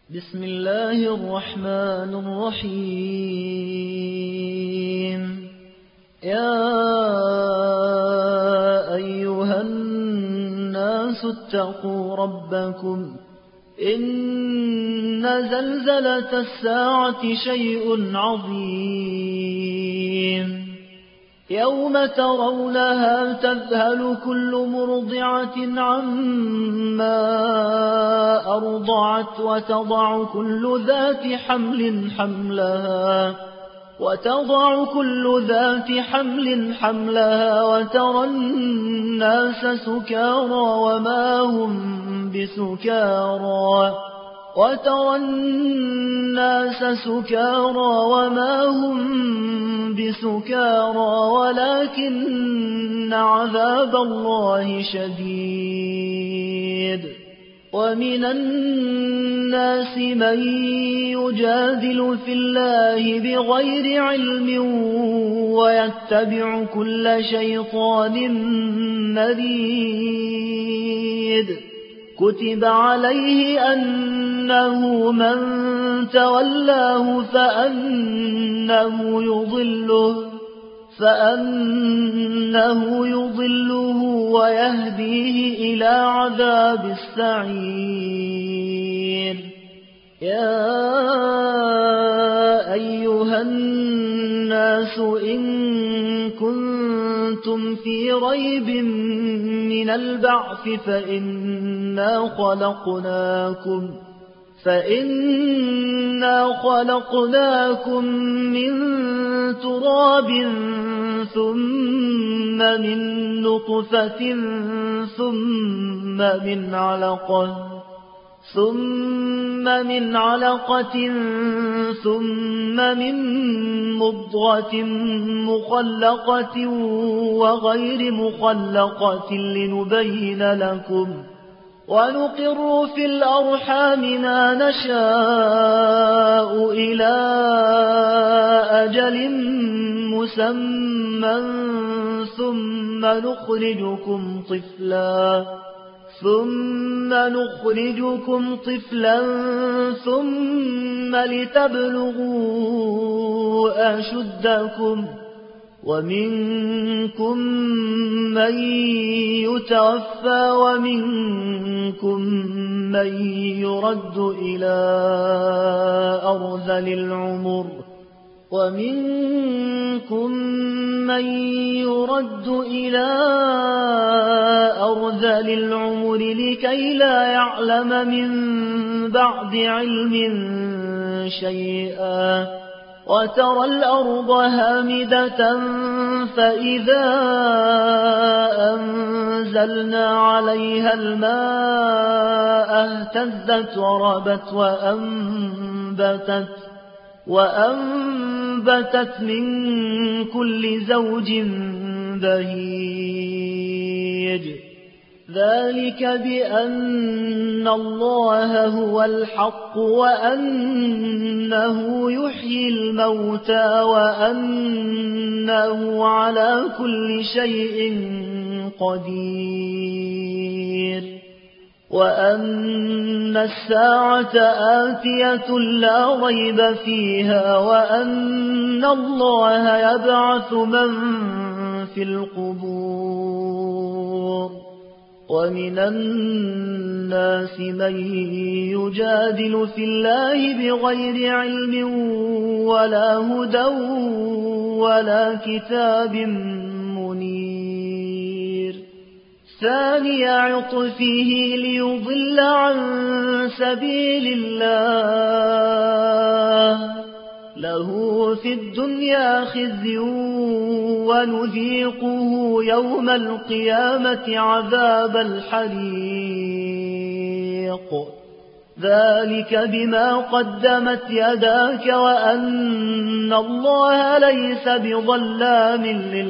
بسم الله الرحمن الرحيم. يا أيها الناس اتقوا ربكم إن زلزلة الساعة شيء عظيم يوم ترونها تذهل كل مرضعة عما أرضعت وتضع كل ذات حمل حملها وترى الناس سكارى وما هم بسكارى ولكن عذاب الله شديد. ومن الناس من يجادل في الله بغير علم ويتبع كل شيطان مريد. كتب عليه أنه من تولاه فأنه يضله ويهديه إلى عذاب السعير. يا أيها الناس إن كنتم في ريب من البعث فإنا خلقناكم من تراب ثم من نطفة ثم من علقة ثم من مضغة مخلقة وغير مخلقة لنبين لكم. ونقر في الأرحام ما نشاء إلى أجل مسمى ثم نخرجكم طفلا ثم لتبلغوا أشدكم. ومنكم من يتوفى ومنكم من يرد إلى أرذل العمر لكي لا يعلم من بعد علم شيئا. وترى الأرض هامدة فإذا أنزلنا عليها الماء اهتزت وربت وأنبتت من كل زوج بهيج. ذلك بأن الله هو الحق وأنه يحيي الموتى وأنه على كل شيء قدير. وأن الساعة آتية لا ريب فيها وأن الله يبعث من في القبور. ومن الناس من يجادل في الله بغير علم ولا هدى ولا كتاب منير. ثاني عطفه ليضل عن سبيل الله له في الدنيا خزي ونذيقه يوم القيامة عذاب الحريق. ذلك بما قدمت يداك وأن الله ليس بظلام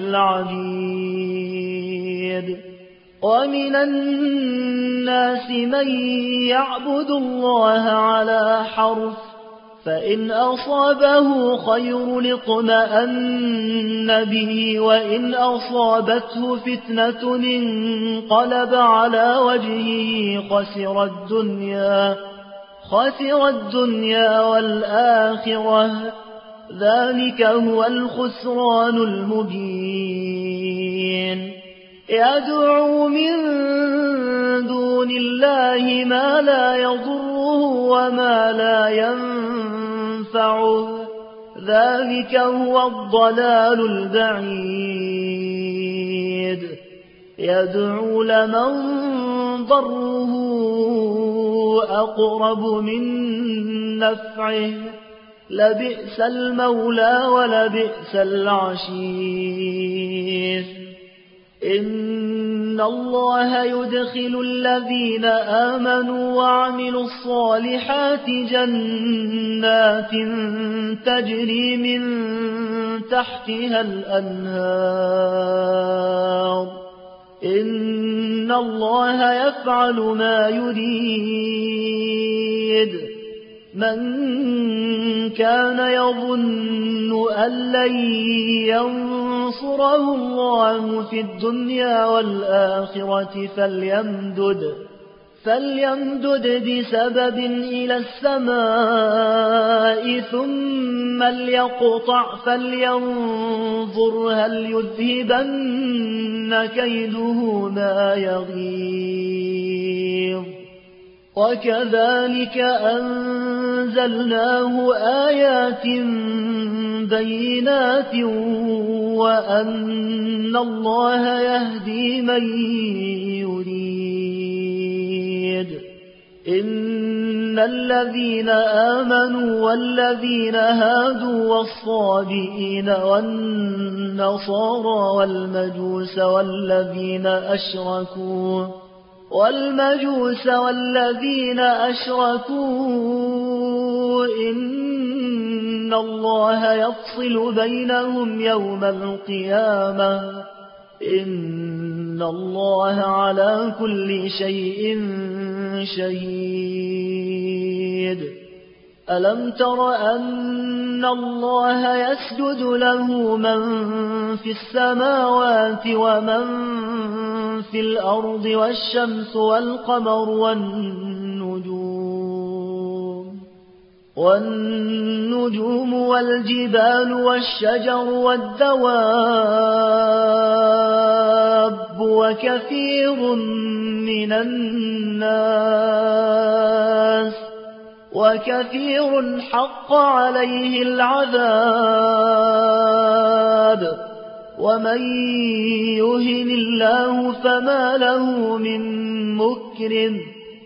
للعبيد. ومن الناس من يعبد الله على حرف فإن أصابه خير اطمأن به وإن أصابته فتنة انقلب على وجهه خسر الدنيا والآخرة ذلك هو الخسران المبين يدعو من دون الله ما لا يضره وما لا ينفعه ذلك هو الضلال البعيد يدعو لمن ضره أقرب من نفعه لبئس المولى ولبئس العشير إن الله يدخل الذين آمنوا وعملوا الصالحات جنات تجري من تحتها الأنهار إن الله يفعل ما يريد من كان يظن أن لن ينصره الله في الدنيا والآخرة فليمدد بسبب إلى السماء ثم ليقطع فلينظر هل يذهبن كيده ما يغيظ وكذلك أنزلناه آيات بينات وأن الله يهدي من يريد إن الذين آمنوا والذين هادوا والصابئين والنصارى والمجوس والذين أشركوا إن الله يفصل بينهم يوم القيامة إن الله على كل شيء شهيد ألم تر أن الله يسجد له من في السماوات ومن في الأرض والشمس والقمر والنجوم والجبال والشجر والدواب وكثير من الناس وكثير حق عليه العذاب ومن يهن الله فما له من مكرم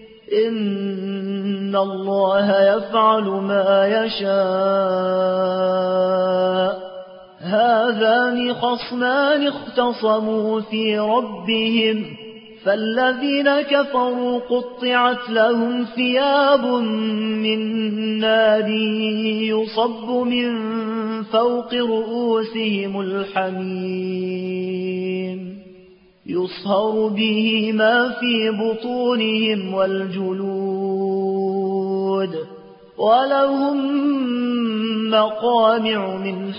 إن الله يفعل ما يشاء هذان خصمان اختصموا في ربهم فالذين كفروا قطعت لهم ثياب من نار يصب من فوق رؤوسهم الحميم يصهر به ما في بطونهم والجلود ولهم مقامع من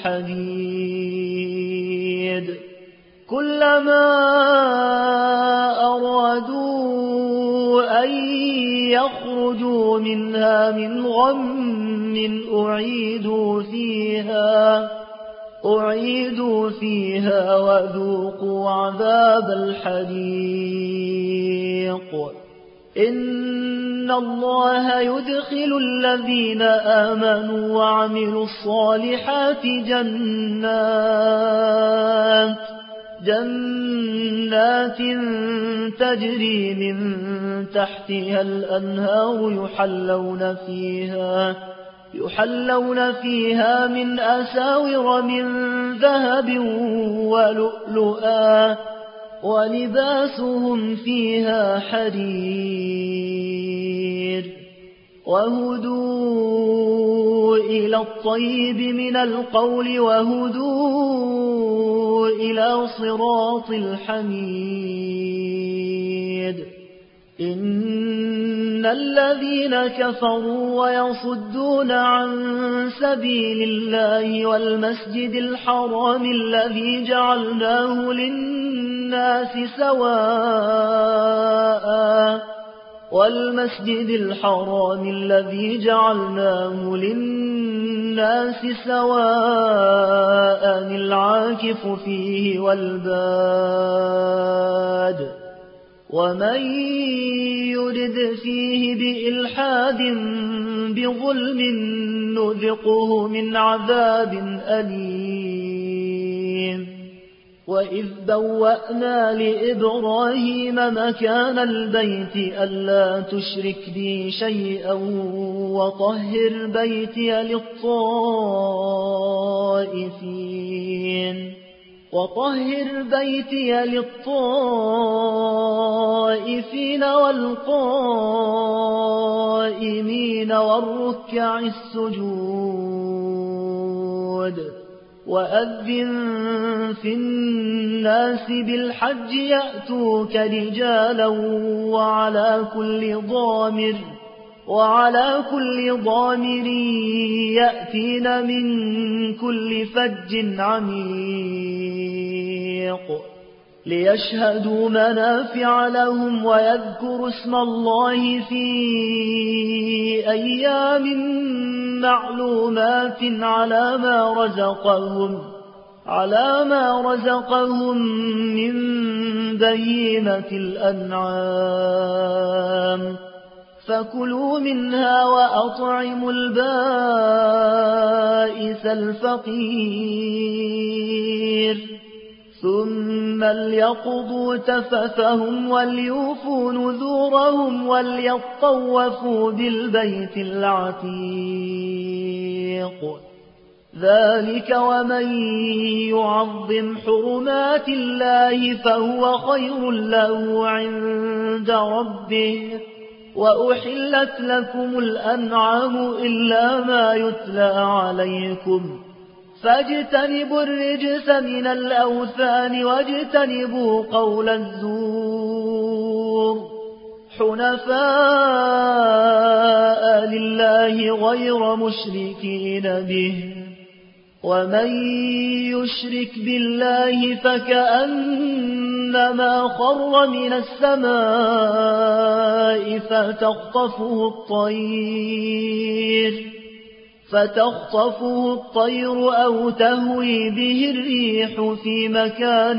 حديد كلما أرادوا أن يخرجوا منها من غم أعيدوا فيها وذوقوا عذاب الحريق إن الله يدخل الذين آمنوا وعملوا الصالحات جنات تجري من تحتها الأنهار يحلون فيها من أساور من ذهب ولؤلؤا ولباسهم فيها حرير وهدوا إلى الطيب من القول وهدوا إلى صراط الحميد إن الذين كفروا ويصدون عن سبيل الله والمسجد الحرام الذي جعلناه للناس سواء والمسجد الحرام الذي جعلناه للناس سواء العاكف فيه والباد ومن يرد فيه بإلحاد بظلم نذقه من عذاب أليم وإذ بوأنا لإبراهيم مكان البيت ألا تشرك بي شيئا وطهر بيتي للطائفين والقائمين والركع السجود وأذن في الناس بالحج يأتوك رجالا وعلى كل ضامر يأتين من كل فج عميق ليشهدوا منافع لهم ويذكروا اسم الله في أيام معلومات على ما رزقهم من بهيمة الأنعام فكلوا منها وأطعموا البائس الفقير ثم ليقضوا تفثهم وليوفوا نذورهم وليطوفوا بالبيت العتيق ذلك ومن يعظم حرمات الله فهو خير له عند ربه وأحلت لكم الأنعام إلا ما يتلى عليكم فاجتنبوا الرجس من الأوثان واجتنبوا قول الزور حنفاء لله غير مشركين به ومن يشرك بالله فكأنما خر من السماء فتخطفه الطير أو تهوي به الريح في مكان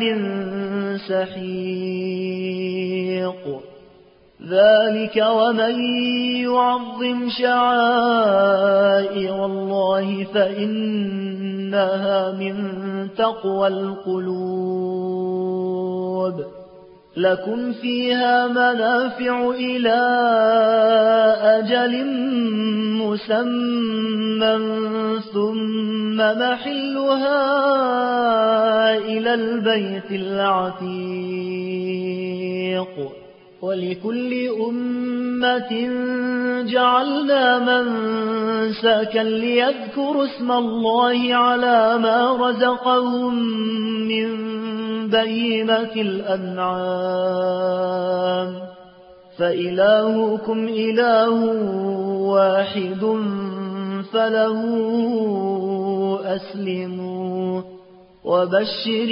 سحيق ذلك ومن يعظم شعائر الله فإنها من تقوى القلوب لكم فيها منافع إلى أجل مسمى ثم محلها إلى البيت العتيق ولكل أمة جعلنا منسكا ليذكروا اسم الله على ما رزقهم من بهيمة الأنعام فإلهكم إله واحد فله أسلموا وبشر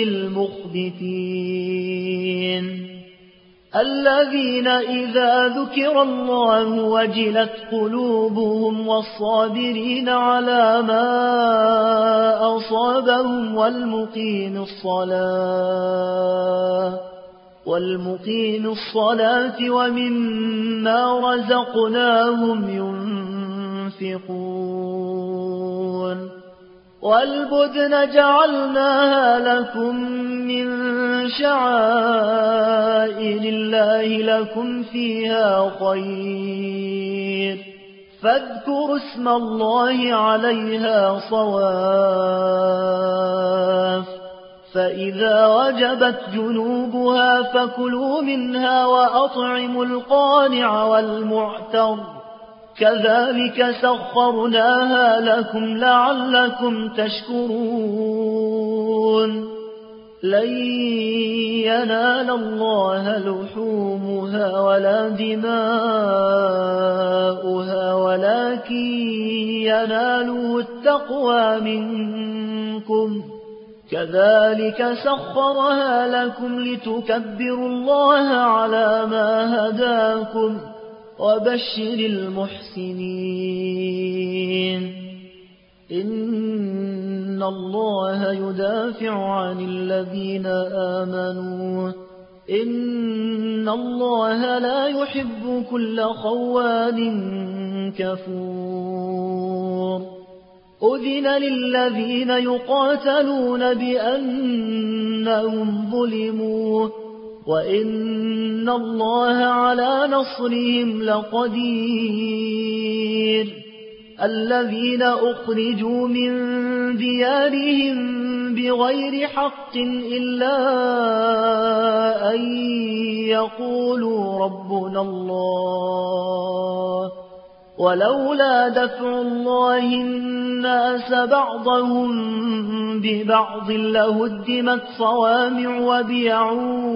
المخبتين الذين إذا ذكر الله وجلت قلوبهم والصابرين على ما أصابهم والمقيم الصلاة ومما رزقناهم ينفقون والبدن جعلناها لكم من شعائر الله لكم فيها خير فاذكروا اسم الله عليها صواف فإذا وجبت جنوبها فكلوا منها وأطعموا القانع والمعتر كذلك سخرناها لكم لعلكم تشكرون لن ينال الله لحومها ولا دماؤها ولكن يناله التقوى منكم كذلك سخرها لكم لتكبروا الله على ما هداكم وبشر المحسنين إن الله يدافع عن الذين آمنوا إن الله لا يحب كل خوان كفور أذن للذين يقاتلون بأنهم ظلموا وإن الله على نصرهم لقدير الذين أخرجوا من ديارهم بغير حق إلا أن يقولوا ربنا الله ولولا دفع الله الناس بعضهم ببعض لهدمت صوامع وبيع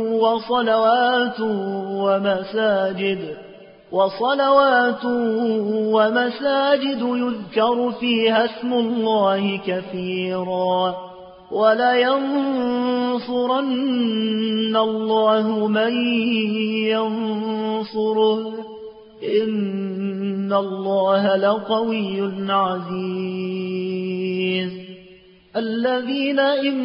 وصلوات ومساجد يذكر فيها اسم الله كثيرا ولينصرن الله من ينصره إن الله لقوي عزيز الذين إن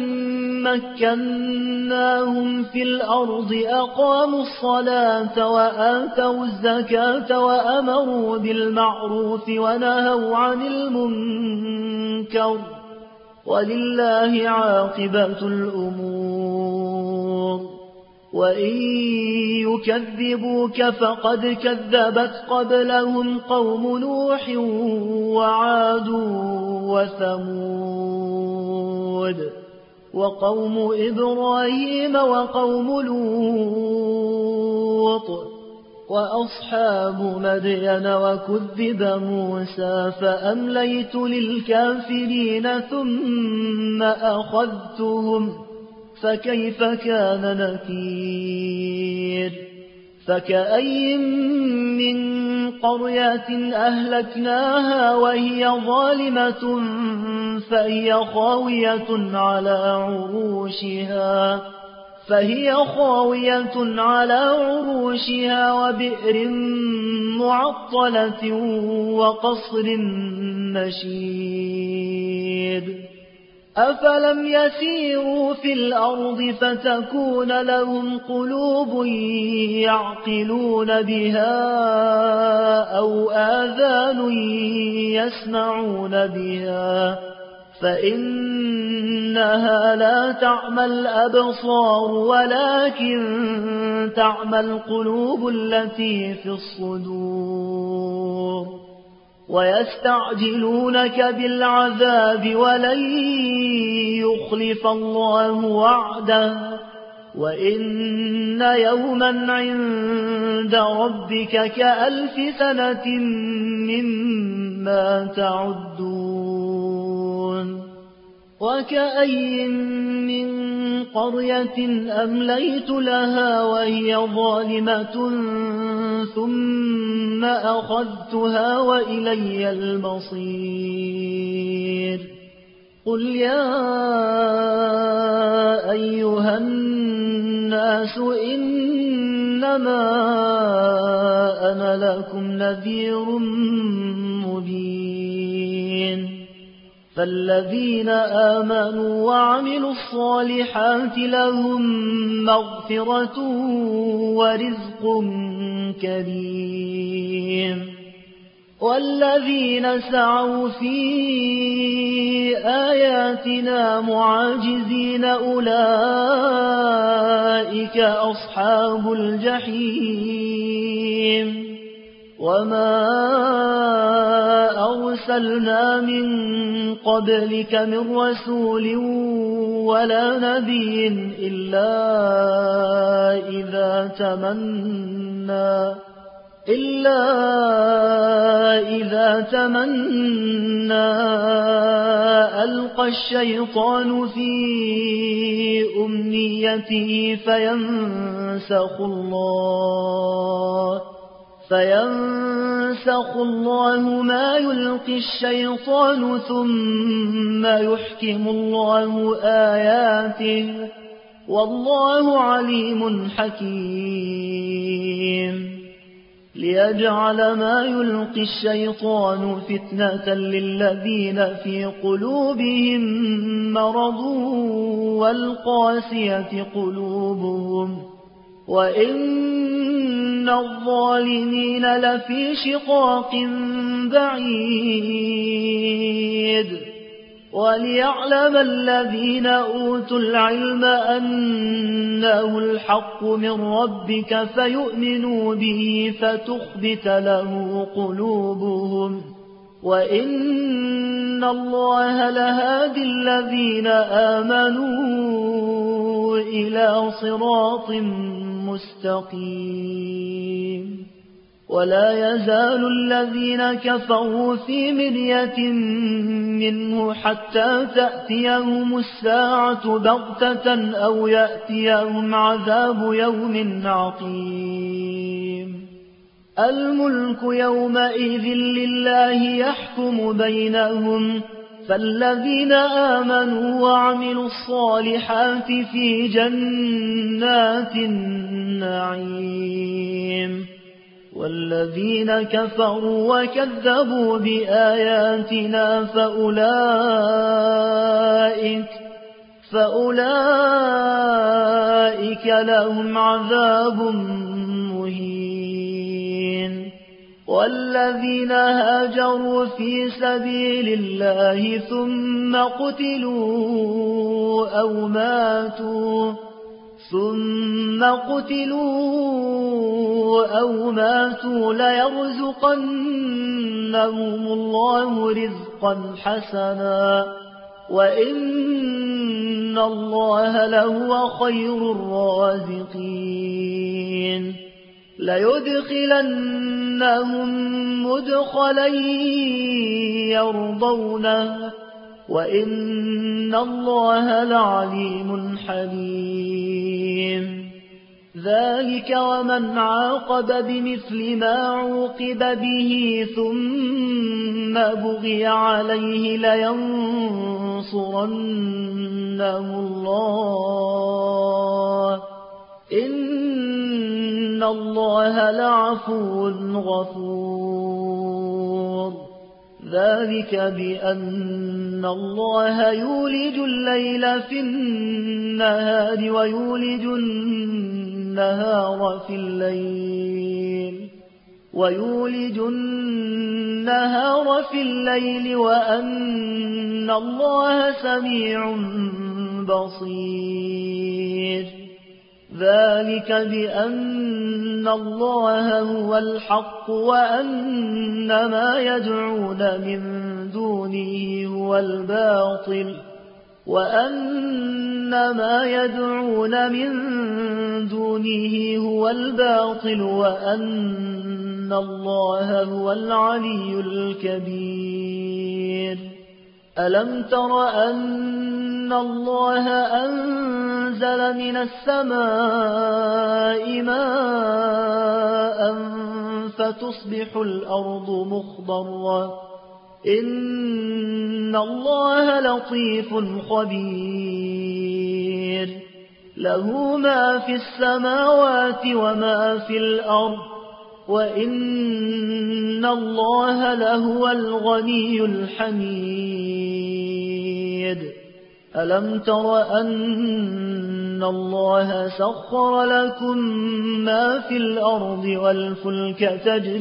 مكناهم في الأرض أقاموا الصلاة وآتوا الزكاة وأمروا بالمعروف ونهوا عن المنكر ولله عاقبة الأمور وإن يكذبوك فقد كذبت قبلهم قوم نوح وعاد وثمود وقوم إبراهيم وقوم لوط وأصحاب مدين وكذب موسى فأمليت للكافرين ثم أخذتهم فكيف كان نكير فكأي من قرية أهلكناها وهي ظالمة فهي خاوية على عروشها وبئر معطلة وقصر مشيد أفلم يسيروا في الأرض فتكون لهم قلوب يعقلون بها أو آذان يسمعون بها فإنها لا تعمى الأبصار ولكن تعمى القلوب التي في الصدور ويستعجلونك بالعذاب ولن يخلف الله وعده وإن يوما عند ربك كألف سنة مما تعدون وكأي من قرية أمليت لها وهي ظالمة ثم أخذتها وإلي المصير قل يا أيها الناس إنما أنا لكم نذير مبين فالذين آمنوا وعملوا الصالحات لهم مغفرة ورزق كريم والذين سعوا في آياتنا معاجزين أولئك أصحاب الجحيم وما أرسلنا من قبلك من رسول ولا نبي إلا إذا تمنى ألقى الشيطان في أمنيته فينسخ الله ما يلقي الشيطان ثم يحكم الله آياته والله عليم حكيم ليجعل ما يلقي الشيطان فتنة للذين في قلوبهم مرض والقاسية قلوبهم وإن الظالمين لفي شقاق بعيد وليعلم الذين أوتوا العلم أنه الحق من ربك فيؤمنوا به فتخبت له قلوبهم وإن الله لهادي الذين آمنوا إلى صراط مستقيم ولا يزال الذين كفروا في مرية منه حتى تأتيهم الساعة بغتة أو يأتيهم عذاب يوم عقيم الملك يومئذ لله يحكم بينهم فالذين آمنوا وعملوا الصالحات في جنات النعيم والذين كفروا وكذبوا بآياتنا فأولئك لهم عذاب مهين والذين هاجروا في سبيل الله ثم قتلوا أو ماتوا ليرزقنهم الله رزقا حسنا وإن الله لهو خير الرازقين ليدخلنهم مدخلا يرضونه وإن الله لعليم حليم ذلك ومن عاقب بمثل ما عوقب به ثم بغي عليه لينصرنه الله إن الله لعفو غفور ذلك بأن الله يولج الليل في النهار ويولج النهار في الليل وأن الله سميع بصير ذلك بأن الله هو الحق وأن ما يدعون من دونه هو الباطل وأن الله هو العلي الكبير ألم تر أن الله أنزل من السماء ماء فتصبح الأرض مخضرة إن الله لطيف خبير له ما في السماوات وما في الأرض وإن الله لهو الغني الحميد ألم تر أن الله سخر لكم ما في الأرض والفلك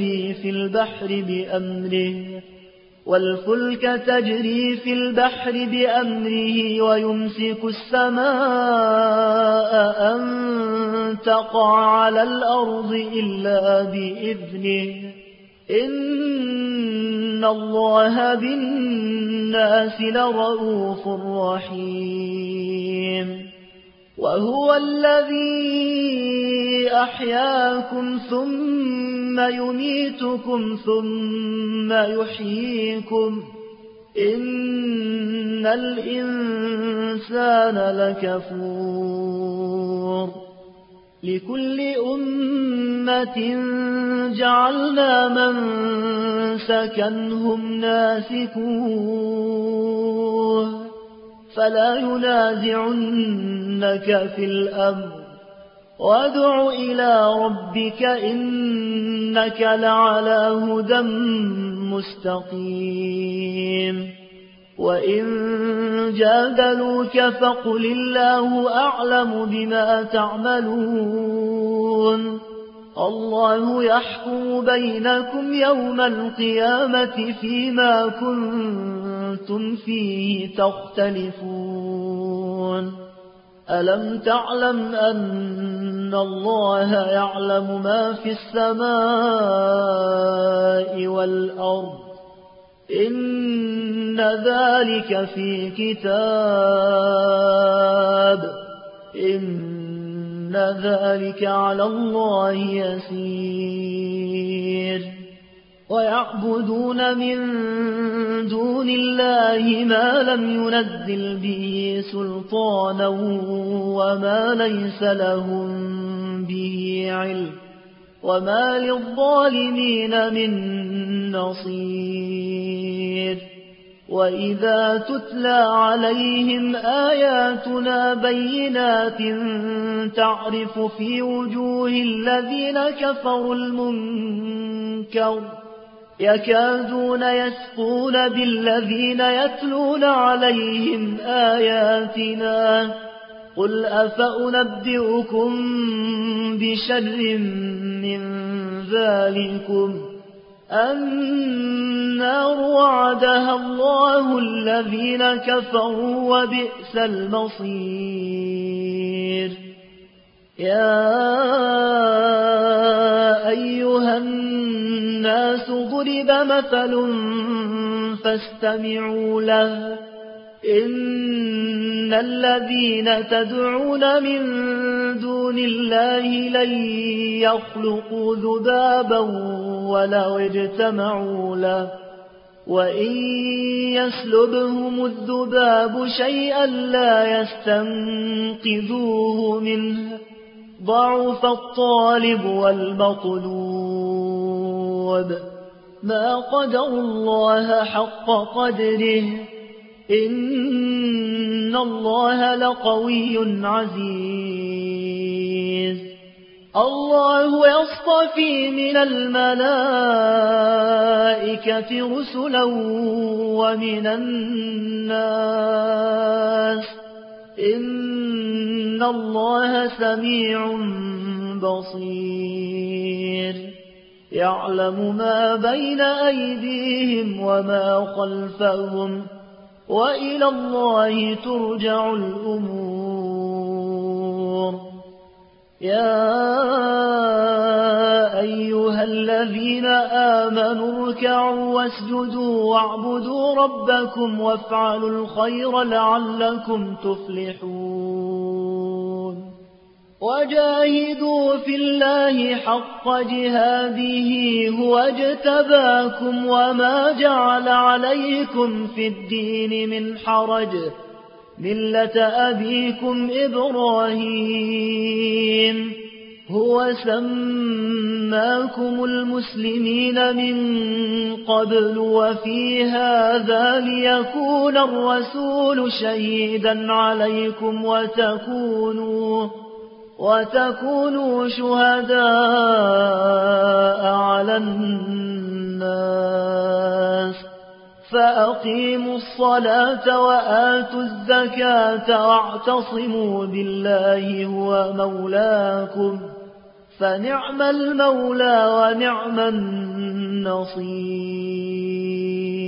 تجري في البحر بأمره ويمسك السماء أن تقع على الأرض إلا بإذنه إن الله بالناس لرؤوف رحيم وهو الذي أحياكم ثم يميتكم ثم يحييكم إن الإنسان لكفور لكل أمة جعلنا منسكا هم ناسكوه فلا ينازعنك في الأمر وادع إلى ربك إنك لعلى هدى مستقيم وإن جادلوك فقل الله أعلم بما تعملون الله يحكم بينكم يوم القيامة فيما كنتم فيه تختلفون ألم تعلم أن الله يعلم ما في السماء والأرض إن ذلك في كتاب إن ذلك على الله يسير ويعبدون من دون الله ما لم ينزل به سلطانا وما ليس لهم به علم وما للظالمين من نصير وإذا تتلى عليهم آياتنا بينات تعرف في وجوه الذين كفروا المنكر يكادون يسقون بالذين يتلون عليهم آياتنا قل أفأنبئكم بشر من ذلكم النار وعدها الله الذين كفروا وبئس المصير يا أيها الناس ضرب مثل فاستمعوا له إن الذين تدعون من دون الله لن يخلقوا ذبابا ولو اجتمعوا له وإن يسلبهم الذباب شيئا لا يستنقذوه منه ضعف الطالب والمطلوب ما قدروا الله حق قدره إن الله لقوي عزيز الله يصطفي من الملائكة رسلا ومن الناس إن الله سميع بصير يعلم ما بين أيديهم وما خلفهم وإلى الله ترجع الأمور يا أيها الذين آمنوا اركعوا واسجدوا واعبدوا ربكم وافعلوا الخير لعلكم تفلحون وجاهدوا في الله حق جهاده هو اجتباكم وما جعل عليكم في الدين من حرج ملة أبيكم إبراهيم هو سماكم المسلمين من قبل وفي هذا ليكون الرسول شهيدا عليكم وتكونوا شهداء على الناس فأقيموا الصلاة وآتوا الزكاة واعتصموا بالله هو مولاكم فنعم المولى ونعم النصير